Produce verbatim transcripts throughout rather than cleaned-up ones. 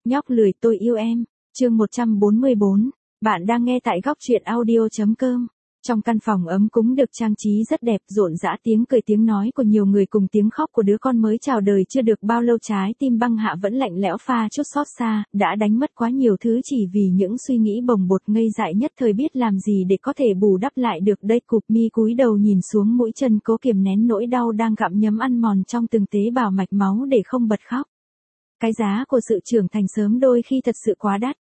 Nhóc lười tôi yêu em, chương một trăm bốn mươi bốn. Bạn đang nghe tại góc truyện audio.com. Trong căn phòng ấm cúng được trang trí rất đẹp, rộn rã tiếng cười tiếng nói của nhiều người cùng tiếng khóc của đứa con mới chào đời chưa được bao lâu. Trái tim Băng Hạ vẫn lạnh lẽo pha chút xót xa, đã đánh mất quá nhiều thứ chỉ vì những suy nghĩ bồng bột ngây dại nhất thời, biết làm gì để có thể bù đắp lại được đây. Cụp mi cúi đầu nhìn xuống mũi chân, cố kiềm nén nỗi đau đang gặm nhấm ăn mòn trong từng tế bào mạch máu để không bật khóc. Cái giá của sự trưởng thành sớm đôi khi thật sự quá đắt.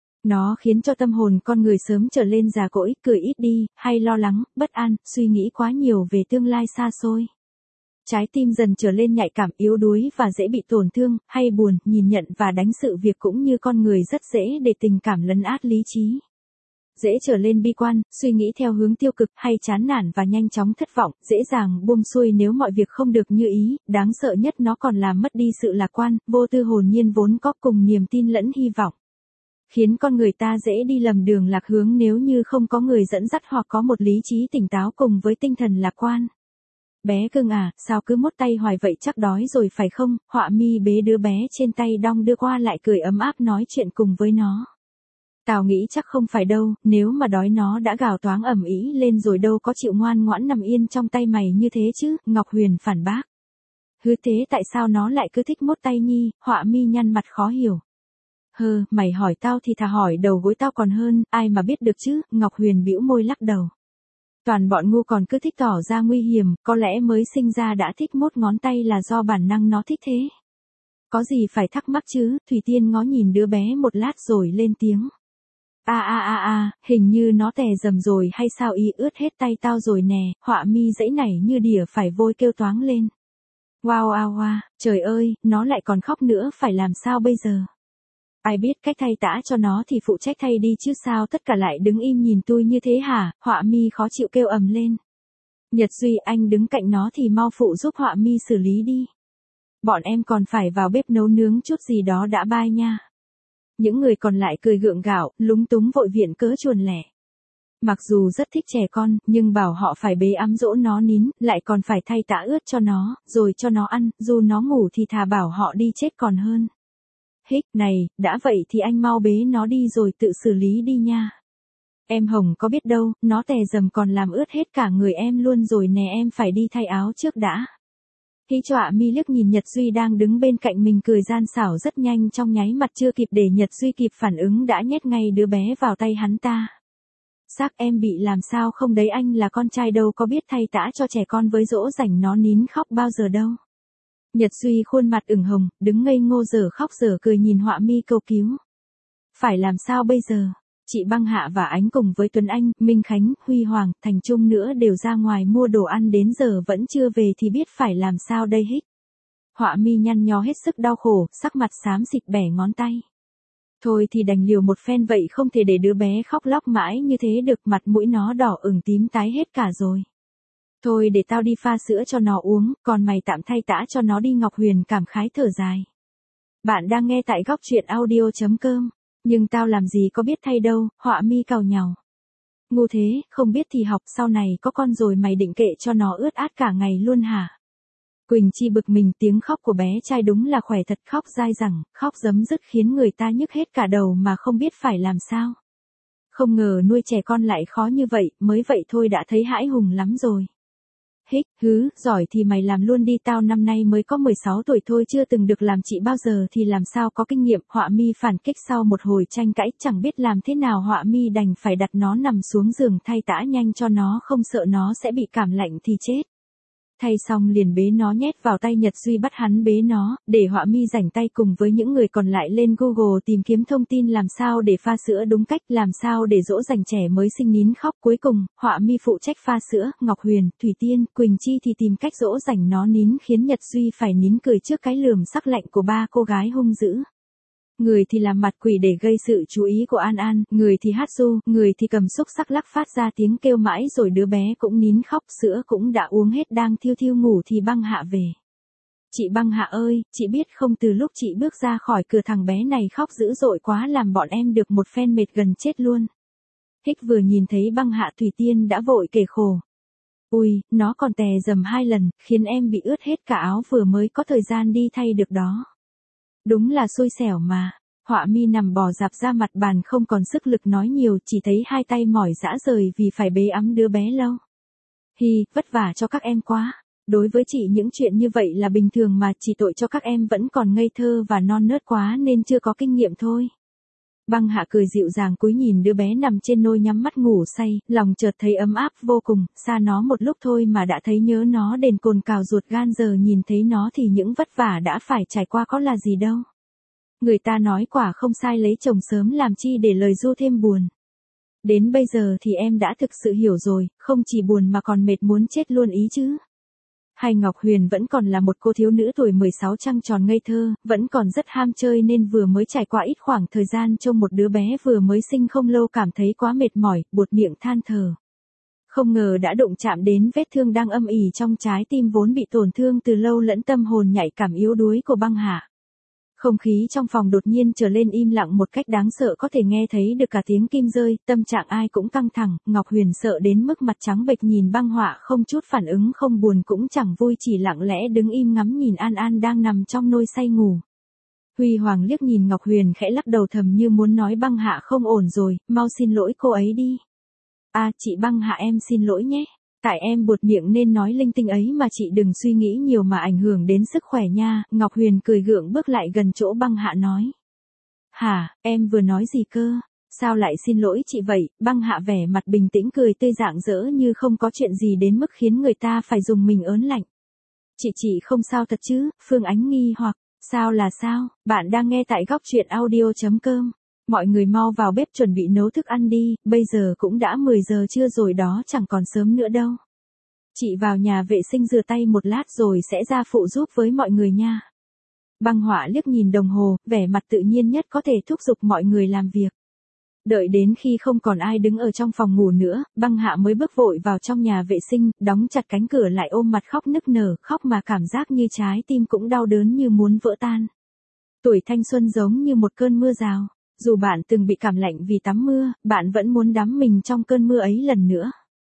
Nó khiến cho tâm hồn con người sớm trở lên già cỗi, cười ít đi, hay lo lắng, bất an, suy nghĩ quá nhiều về tương lai xa xôi. Trái tim dần trở lên nhạy cảm, yếu đuối và dễ bị tổn thương, hay buồn, nhìn nhận và đánh sự việc cũng như con người rất dễ để tình cảm lấn át lý trí. Dễ trở lên bi quan, suy nghĩ theo hướng tiêu cực, hay chán nản và nhanh chóng thất vọng, dễ dàng buông xuôi nếu mọi việc không được như ý. Đáng sợ nhất, nó còn làm mất đi sự lạc quan, vô tư hồn nhiên vốn có cùng niềm tin lẫn hy vọng. Khiến con người ta dễ đi lầm đường lạc hướng nếu như không có người dẫn dắt hoặc có một lý trí tỉnh táo cùng với tinh thần lạc quan. Bé cưng à, sao cứ mốt tay hoài vậy, chắc đói rồi phải không? Họa mi bế đứa bé trên tay đong đưa qua lại, cười ấm áp nói chuyện cùng với nó. Tao nghĩ chắc không phải đâu, nếu mà đói nó đã gào toáng ầm ĩ lên rồi đâu có chịu ngoan ngoãn nằm yên trong tay mày như thế chứ. Ngọc Huyền phản bác. Hứ, thế tại sao nó lại cứ thích mốt tay nhi? Họa mi nhăn mặt khó hiểu. Hơ, mày hỏi tao thì thà hỏi đầu gối tao còn hơn, ai mà biết được chứ. Ngọc Huyền bĩu môi lắc đầu. Toàn bọn ngu còn cứ thích tỏ ra nguy hiểm, có lẽ mới sinh ra đã thích mốt ngón tay là do bản năng nó thích thế. Có gì phải thắc mắc chứ? Thủy Tiên ngó nhìn đứa bé một lát rồi lên tiếng. A a a a, hình như nó tè dầm rồi hay sao y, ướt hết tay tao rồi nè. Họa mi dãy nảy như đỉa phải vôi kêu toáng lên. Wow wow wow, trời ơi, nó lại còn khóc nữa, phải làm sao bây giờ? Ai biết cách thay tã cho nó thì phụ trách thay đi chứ sao tất cả lại đứng im nhìn tôi như thế hả? Họa mi khó chịu kêu ầm lên. Nhật Duy, anh đứng cạnh nó thì mau phụ giúp Họa mi xử lý đi. Bọn em còn phải vào bếp nấu nướng chút gì đó đã, bye nha. Những người còn lại cười gượng gạo, lúng túng vội viện cớ chuồn lẻ. Mặc dù rất thích trẻ con, nhưng bảo họ phải bế ẵm dỗ nó nín, lại còn phải thay tã ướt cho nó, rồi cho nó ăn, dù nó ngủ thì thà bảo họ đi chết còn hơn. Hích, này, đã vậy thì anh mau bế nó đi rồi tự xử lý đi nha. Em Hồng có biết đâu, nó tè dầm còn làm ướt hết cả người em luôn rồi nè, em phải đi thay áo trước đã. Hí Họa mi liếc nhìn Nhật Duy đang đứng bên cạnh mình cười gian xảo rất nhanh, trong nháy mắt chưa kịp để Nhật Duy kịp phản ứng đã nhét ngay đứa bé vào tay hắn ta. Xác em bị làm sao không đấy, anh là con trai đâu có biết thay tã cho trẻ con với dỗ dành nó nín khóc bao giờ đâu. Nhật Duy khuôn mặt ửng hồng, đứng ngây ngô dở khóc dở cười nhìn Họa mi cầu cứu. Phải làm sao bây giờ? Chị Băng Hạ và Ánh cùng với Tuấn Anh, Minh Khánh, Huy Hoàng, Thành Trung nữa đều ra ngoài mua đồ ăn đến giờ vẫn chưa về thì biết phải làm sao đây hích. Họa mi nhăn nhó hết sức đau khổ, sắc mặt xám xịt bẻ ngón tay. Thôi thì đành liều một phen vậy, không thể để đứa bé khóc lóc mãi như thế được, mặt mũi nó đỏ ửng tím tái hết cả rồi. Thôi để tao đi pha sữa cho nó uống, còn mày tạm thay tã cho nó đi. Ngọc Huyền cảm khái thở dài. Bạn đang nghe tại góc truyện audio.com. Nhưng tao làm gì có biết thay đâu, Họa mi càu nhàu. Ngu thế, không biết thì học, sau này có con rồi mày định kệ cho nó ướt át cả ngày luôn hả? Quỳnh Chi bực mình, tiếng khóc của bé trai đúng là khỏe thật, khóc dai dẳng, khóc giấm dứt khiến người ta nhức hết cả đầu mà không biết phải làm sao. Không ngờ nuôi trẻ con lại khó như vậy, mới vậy thôi đã thấy hãi hùng lắm rồi. Hích, hứ, giỏi thì mày làm luôn đi, tao năm nay mới có mười sáu tuổi thôi, chưa từng được làm chị bao giờ thì làm sao có kinh nghiệm. Họa mi phản kích sau một hồi tranh cãi, chẳng biết làm thế nào Họa mi đành phải đặt nó nằm xuống giường thay tã nhanh cho nó, không sợ nó sẽ bị cảm lạnh thì chết. Thay xong liền bế nó nhét vào tay Nhật Duy, bắt hắn bế nó, để Họa mi rảnh tay cùng với những người còn lại lên Google tìm kiếm thông tin làm sao để pha sữa đúng cách, làm sao để dỗ dành trẻ mới sinh nín khóc. Cuối cùng, Họa mi phụ trách pha sữa, Ngọc Huyền, Thủy Tiên, Quỳnh Chi thì tìm cách dỗ dành nó nín, khiến Nhật Duy phải nín cười trước cái lườm sắc lạnh của ba cô gái hung dữ. Người thì làm mặt quỷ để gây sự chú ý của An An, người thì hát ru, người thì cầm xúc sắc lắc phát ra tiếng kêu mãi rồi đứa bé cũng nín khóc, sữa cũng đã uống hết, đang thiêu thiêu ngủ thì Băng Hạ về. Chị Băng Hạ ơi, chị biết không, từ lúc chị bước ra khỏi cửa thằng bé này khóc dữ dội quá, làm bọn em được một phen mệt gần chết luôn. Hích vừa nhìn thấy Băng Hạ, Thủy Tiên đã vội kể khổ. Ui, nó còn tè dầm hai lần, khiến em bị ướt hết cả áo, vừa mới có thời gian đi thay được đó. Đúng là xui xẻo mà. Họa mi nằm bò dạp ra mặt bàn không còn sức lực nói nhiều, chỉ thấy hai tay mỏi rã rời vì phải bế ẵm đứa bé lâu. Hi, vất vả cho các em quá. Đối với chị những chuyện như vậy là bình thường mà, chỉ tội cho các em vẫn còn ngây thơ và non nớt quá nên chưa có kinh nghiệm thôi. Băng Hạ cười dịu dàng cúi nhìn đứa bé nằm trên nôi nhắm mắt ngủ say, lòng chợt thấy ấm áp vô cùng, xa nó một lúc thôi mà đã thấy nhớ nó đến cồn cào ruột gan, giờ nhìn thấy nó thì những vất vả đã phải trải qua có là gì đâu. Người ta nói quả không sai, lấy chồng sớm làm chi để lời ru thêm buồn. Đến bây giờ thì em đã thực sự hiểu rồi, không chỉ buồn mà còn mệt muốn chết luôn ý chứ. Hay Ngọc Huyền vẫn còn là một cô thiếu nữ tuổi mười sáu trăng tròn ngây thơ, vẫn còn rất ham chơi nên vừa mới trải qua ít khoảng thời gian trông một đứa bé vừa mới sinh không lâu cảm thấy quá mệt mỏi, buột miệng than thở. Không ngờ đã đụng chạm đến vết thương đang âm ỉ trong trái tim vốn bị tổn thương từ lâu lẫn tâm hồn nhạy cảm yếu đuối của Băng Hạ. Không khí trong phòng đột nhiên trở lên im lặng một cách đáng sợ, có thể nghe thấy được cả tiếng kim rơi, tâm trạng ai cũng căng thẳng. Ngọc Huyền sợ đến mức mặt trắng bệch nhìn Băng Họa không chút phản ứng, không buồn cũng chẳng vui, chỉ lặng lẽ đứng im ngắm nhìn An An đang nằm trong nôi say ngủ. Huy Hoàng liếc nhìn Ngọc Huyền khẽ lắc đầu thầm như muốn nói Băng Hạ không ổn rồi, mau xin lỗi cô ấy đi. À chị Băng Hạ em xin lỗi nhé. Tại em buột miệng nên nói linh tinh ấy mà, chị đừng suy nghĩ nhiều mà ảnh hưởng đến sức khỏe nha. Ngọc Huyền cười gượng bước lại gần chỗ Băng Hạ nói. Hả, em vừa nói gì cơ? Sao lại xin lỗi chị vậy? Băng Hạ vẻ mặt bình tĩnh cười tươi rạng rỡ như không có chuyện gì đến mức khiến người ta phải dùng mình ớn lạnh. Chị chị không sao thật chứ? Phương Ánh nghi hoặc, sao là sao? Bạn đang nghe tại góc truyện audio.com. Mọi người mau vào bếp chuẩn bị nấu thức ăn đi, bây giờ cũng đã mười giờ trưa rồi đó, chẳng còn sớm nữa đâu. Chị vào nhà vệ sinh rửa tay một lát rồi sẽ ra phụ giúp với mọi người nha. Băng Họa liếc nhìn đồng hồ, vẻ mặt tự nhiên nhất có thể thúc giục mọi người làm việc. Đợi đến khi không còn ai đứng ở trong phòng ngủ nữa, Băng Hạ mới bước vội vào trong nhà vệ sinh, đóng chặt cánh cửa lại ôm mặt khóc nức nở, khóc mà cảm giác như trái tim cũng đau đớn như muốn vỡ tan. Tuổi thanh xuân giống như một cơn mưa rào. Dù bạn từng bị cảm lạnh vì tắm mưa, bạn vẫn muốn đắm mình trong cơn mưa ấy lần nữa.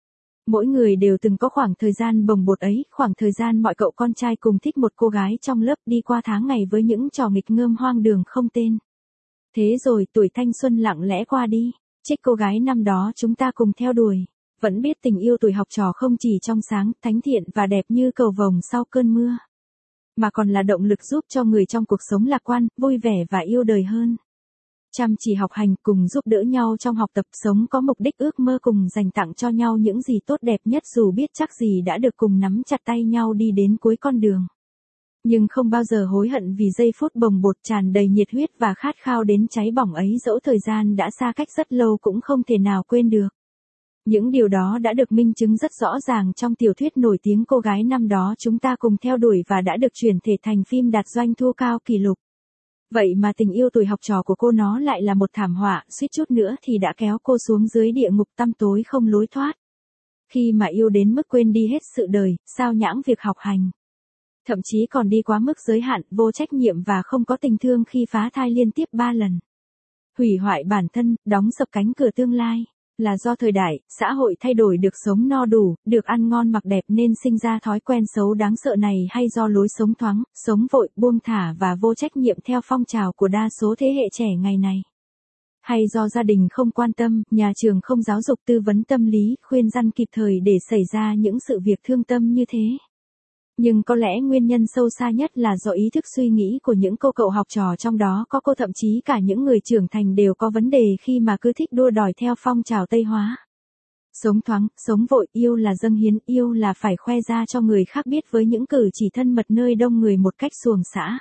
Mỗi người đều từng có khoảng thời gian bồng bột ấy, khoảng thời gian mọi cậu con trai cùng thích một cô gái trong lớp, đi qua tháng ngày với những trò nghịch ngợm hoang đường không tên. Thế rồi tuổi thanh xuân lặng lẽ qua đi, trích cô gái năm đó chúng ta cùng theo đuổi. Vẫn biết tình yêu tuổi học trò không chỉ trong sáng, thánh thiện và đẹp như cầu vồng sau cơn mưa, mà còn là động lực giúp cho người trong cuộc sống lạc quan, vui vẻ và yêu đời hơn. Chăm chỉ học hành, cùng giúp đỡ nhau trong học tập, sống có mục đích, ước mơ, cùng dành tặng cho nhau những gì tốt đẹp nhất, dù biết chắc gì đã được cùng nắm chặt tay nhau đi đến cuối con đường. Nhưng không bao giờ hối hận vì giây phút bồng bột tràn đầy nhiệt huyết và khát khao đến cháy bỏng ấy, dẫu thời gian đã xa cách rất lâu cũng không thể nào quên được. Những điều đó đã được minh chứng rất rõ ràng trong tiểu thuyết nổi tiếng Cô gái năm đó chúng ta cùng theo đuổi và đã được chuyển thể thành phim đạt doanh thu cao kỷ lục. Vậy mà tình yêu tuổi học trò của cô nó lại là một thảm họa, suýt chút nữa thì đã kéo cô xuống dưới địa ngục tăm tối không lối thoát. Khi mà yêu đến mức quên đi hết sự đời, sao nhãng việc học hành. Thậm chí còn đi quá mức giới hạn, vô trách nhiệm và không có tình thương khi phá thai liên tiếp ba lần. Hủy hoại bản thân, đóng sập cánh cửa tương lai. Là do thời đại, xã hội thay đổi, được sống no đủ, được ăn ngon mặc đẹp nên sinh ra thói quen xấu đáng sợ này, hay do lối sống thoáng, sống vội, buông thả và vô trách nhiệm theo phong trào của đa số thế hệ trẻ ngày này? Hay do gia đình không quan tâm, nhà trường không giáo dục tư vấn tâm lý, khuyên răn kịp thời để xảy ra những sự việc thương tâm như thế? Nhưng có lẽ nguyên nhân sâu xa nhất là do ý thức suy nghĩ của những cô cậu học trò, trong đó có cô, thậm chí cả những người trưởng thành đều có vấn đề khi mà cứ thích đua đòi theo phong trào Tây hóa. Sống thoáng, sống vội, yêu là dâng hiến, yêu là phải khoe ra cho người khác biết với những cử chỉ thân mật nơi đông người một cách xuồng xã.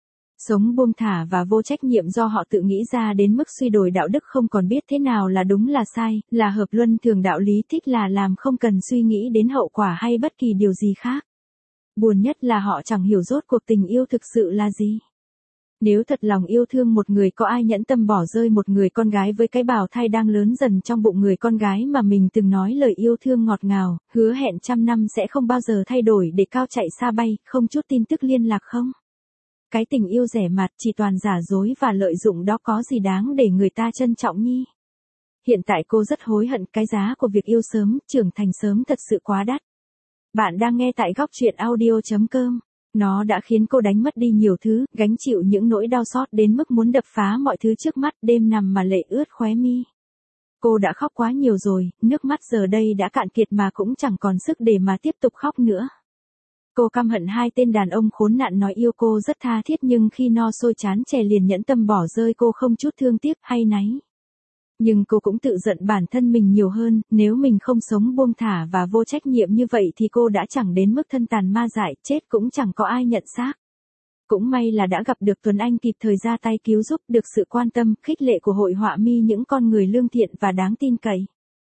Sống buông thả và vô trách nhiệm do họ tự nghĩ ra đến mức suy đồi đạo đức, không còn biết thế nào là đúng là sai, là hợp luân thường đạo lý, thích là làm, không cần suy nghĩ đến hậu quả hay bất kỳ điều gì khác. Buồn nhất là họ chẳng hiểu rốt cuộc tình yêu thực sự là gì. Nếu thật lòng yêu thương một người, có ai nhẫn tâm bỏ rơi một người con gái với cái bào thai đang lớn dần trong bụng người con gái mà mình từng nói lời yêu thương ngọt ngào, hứa hẹn trăm năm sẽ không bao giờ thay đổi để cao chạy xa bay, không chút tin tức liên lạc không? Cái tình yêu rẻ mạt, chỉ toàn giả dối và lợi dụng đó có gì đáng để người ta trân trọng nhi? Hiện tại cô rất hối hận, cái giá của việc yêu sớm, trưởng thành sớm thật sự quá đắt. Bạn đang nghe tại góc truyện audio chấm com. Nó đã khiến cô đánh mất đi nhiều thứ, gánh chịu những nỗi đau xót đến mức muốn đập phá mọi thứ trước mắt, đêm nằm mà lệ ướt khóe mi. Cô đã khóc quá nhiều rồi, nước mắt giờ đây đã cạn kiệt mà cũng chẳng còn sức để mà tiếp tục khóc nữa. Cô căm hận hai tên đàn ông khốn nạn nói yêu cô rất tha thiết nhưng khi no sôi chán chè liền nhẫn tâm bỏ rơi cô không chút thương tiếc hay náy. Nhưng cô cũng tự giận bản thân mình nhiều hơn, nếu mình không sống buông thả và vô trách nhiệm như vậy thì cô đã chẳng đến mức thân tàn ma dại, chết cũng chẳng có ai nhận xác. Cũng may là đã gặp được Tuấn Anh kịp thời ra tay cứu giúp, được sự quan tâm, khích lệ của hội họa mi những con người lương thiện và đáng tin cậy.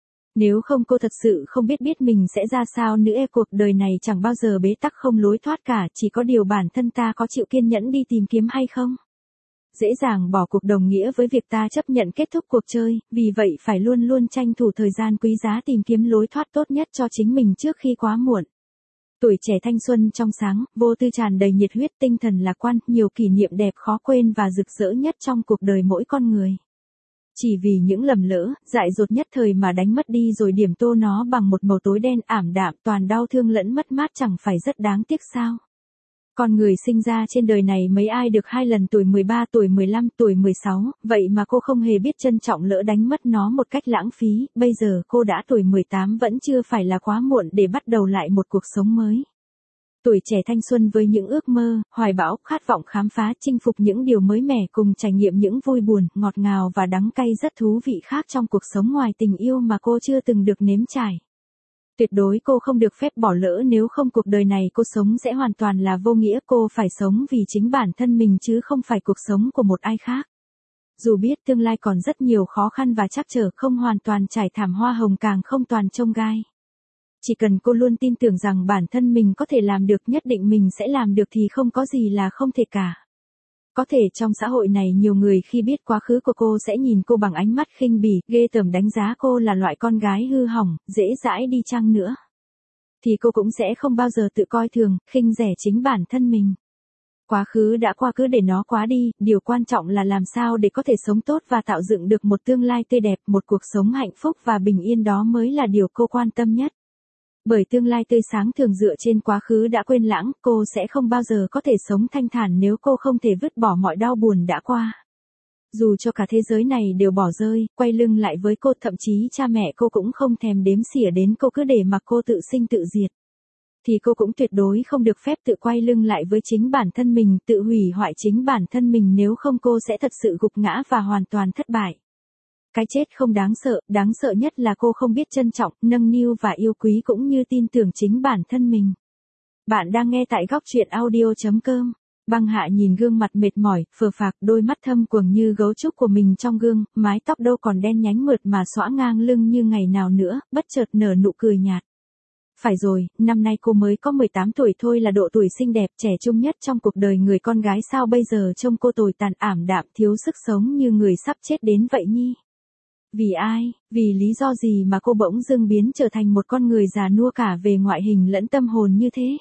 Nếu không cô thật sự không biết biết mình sẽ ra sao nữa, e cuộc đời này chẳng bao giờ bế tắc không lối thoát cả, chỉ có điều bản thân ta có chịu kiên nhẫn đi tìm kiếm hay không. Dễ dàng bỏ cuộc đồng nghĩa với việc ta chấp nhận kết thúc cuộc chơi, vì vậy phải luôn luôn tranh thủ thời gian quý giá tìm kiếm lối thoát tốt nhất cho chính mình trước khi quá muộn. Tuổi trẻ thanh xuân trong sáng, vô tư tràn đầy nhiệt huyết, tinh thần lạc quan, nhiều kỷ niệm đẹp khó quên và rực rỡ nhất trong cuộc đời mỗi con người. Chỉ vì những lầm lỡ, dại dột nhất thời mà đánh mất đi rồi điểm tô nó bằng một màu tối đen ảm đạm, toàn đau thương lẫn mất mát, chẳng phải rất đáng tiếc sao? Con người sinh ra trên đời này mấy ai được hai lần tuổi mười ba, tuổi mười lăm, tuổi mười sáu, vậy mà cô không hề biết trân trọng, lỡ đánh mất nó một cách lãng phí, bây giờ cô đã tuổi mười tám vẫn chưa phải là quá muộn để bắt đầu lại một cuộc sống mới. Tuổi trẻ thanh xuân với những ước mơ, hoài bão, khát vọng khám phá, chinh phục những điều mới mẻ cùng trải nghiệm những vui buồn, ngọt ngào và đắng cay rất thú vị khác trong cuộc sống ngoài tình yêu mà cô chưa từng được nếm trải. Tuyệt đối cô không được phép bỏ lỡ, nếu không cuộc đời này cô sống sẽ hoàn toàn là vô nghĩa, cô phải sống vì chính bản thân mình chứ không phải cuộc sống của một ai khác. Dù biết tương lai còn rất nhiều khó khăn và trắc trở, không hoàn toàn trải thảm hoa hồng càng không toàn chông gai. Chỉ cần cô luôn tin tưởng rằng bản thân mình có thể làm được, nhất định mình sẽ làm được thì không có gì là không thể cả. Có thể trong xã hội này nhiều người khi biết quá khứ của cô sẽ nhìn cô bằng ánh mắt khinh bỉ, ghê tởm, đánh giá cô là loại con gái hư hỏng, dễ dãi đi chăng nữa, thì cô cũng sẽ không bao giờ tự coi thường, khinh rẻ chính bản thân mình. Quá khứ đã qua cứ để nó quá đi, điều quan trọng là làm sao để có thể sống tốt và tạo dựng được một tương lai tươi đẹp, một cuộc sống hạnh phúc và bình yên, đó mới là điều cô quan tâm nhất. Bởi tương lai tươi sáng thường dựa trên quá khứ đã quên lãng, cô sẽ không bao giờ có thể sống thanh thản nếu cô không thể vứt bỏ mọi đau buồn đã qua. Dù cho cả thế giới này đều bỏ rơi, quay lưng lại với cô, thậm chí cha mẹ cô cũng không thèm đếm xỉa đến cô, cứ để mặc cô tự sinh tự diệt, thì cô cũng tuyệt đối không được phép tự quay lưng lại với chính bản thân mình, tự hủy hoại chính bản thân mình, nếu không cô sẽ thật sự gục ngã và hoàn toàn thất bại. Cái chết không đáng sợ, đáng sợ nhất là cô không biết trân trọng, nâng niu và yêu quý cũng như tin tưởng chính bản thân mình. Bạn đang nghe tại góc truyện audio chấm com. Băng Hạ nhìn gương mặt mệt mỏi, phờ phạc, đôi mắt thâm quầng như gấu trúc của mình trong gương, mái tóc đâu còn đen nhánh mượt mà xõa ngang lưng như ngày nào nữa, bất chợt nở nụ cười nhạt. Phải rồi, năm nay cô mới có mười tám tuổi thôi, là độ tuổi xinh đẹp, trẻ trung nhất trong cuộc đời người con gái, sao bây giờ trông cô tồi tàn, ảm đạm, thiếu sức sống như người sắp chết đến vậy nhi? Vì ai, vì lý do gì mà cô bỗng dưng biến trở thành một con người già nua cả về ngoại hình lẫn tâm hồn như thế?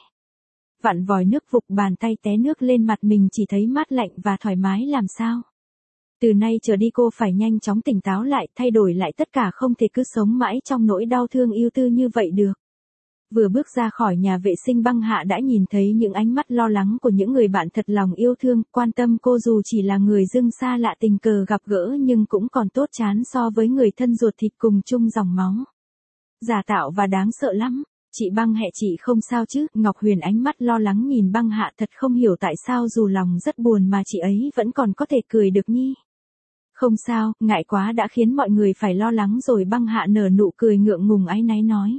Vặn vòi nước vục, bàn tay té nước lên mặt mình chỉ thấy mát lạnh và thoải mái làm sao? Từ nay trở đi cô phải nhanh chóng tỉnh táo lại, thay đổi lại tất cả, không thể cứ sống mãi trong nỗi đau thương yêu tư như vậy được. Vừa bước ra khỏi nhà vệ sinh, Băng Hạ đã nhìn thấy những ánh mắt lo lắng của những người bạn thật lòng yêu thương, quan tâm cô, dù chỉ là người dưng xa lạ tình cờ gặp gỡ nhưng cũng còn tốt chán so với người thân ruột thịt cùng chung dòng máu. Giả tạo và đáng sợ lắm. Chị Băng Hẹ, chị không sao chứ? Ngọc Huyền ánh mắt lo lắng nhìn Băng Hạ, thật không hiểu tại sao dù lòng rất buồn mà chị ấy vẫn còn có thể cười được nhi. Không sao, ngại quá đã khiến mọi người phải lo lắng rồi. Băng Hạ nở nụ cười ngượng ngùng áy náy nói.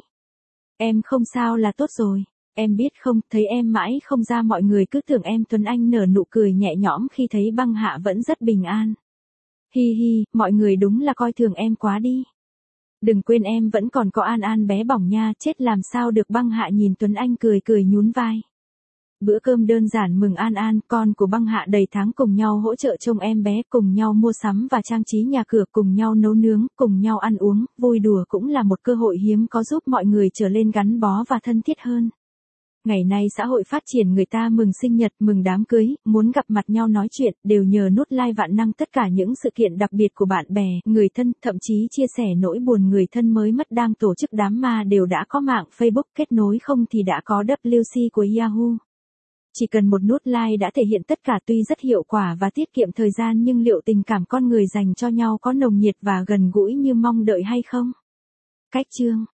Em không sao là tốt rồi. Em biết không, thấy em mãi không ra mọi người cứ tưởng em. Tuấn Anh nở nụ cười nhẹ nhõm khi thấy Băng Hạ vẫn rất bình an. Hi hi, mọi người đúng là coi thường em quá đi. Đừng quên em vẫn còn có An An bé bỏng nha, chết làm sao được. Băng Hạ nhìn Tuấn Anh cười cười nhún vai. Bữa cơm đơn giản mừng An An, con của Băng Hạ đầy tháng, cùng nhau hỗ trợ trông em bé, cùng nhau mua sắm và trang trí nhà cửa, cùng nhau nấu nướng, cùng nhau ăn uống, vui đùa cũng là một cơ hội hiếm có giúp mọi người trở lên gắn bó và thân thiết hơn. Ngày nay xã hội phát triển, người ta mừng sinh nhật, mừng đám cưới, muốn gặp mặt nhau nói chuyện, đều nhờ nút like vạn năng tất cả những sự kiện đặc biệt của bạn bè, người thân, thậm chí chia sẻ nỗi buồn người thân mới mất đang tổ chức đám ma đều đã có mạng Facebook, kết nối không thì đã có vê kép xê của Yahoo. Chỉ cần một nút like đã thể hiện tất cả, tuy rất hiệu quả và tiết kiệm thời gian, nhưng liệu tình cảm con người dành cho nhau có nồng nhiệt và gần gũi như mong đợi hay không? Cách chương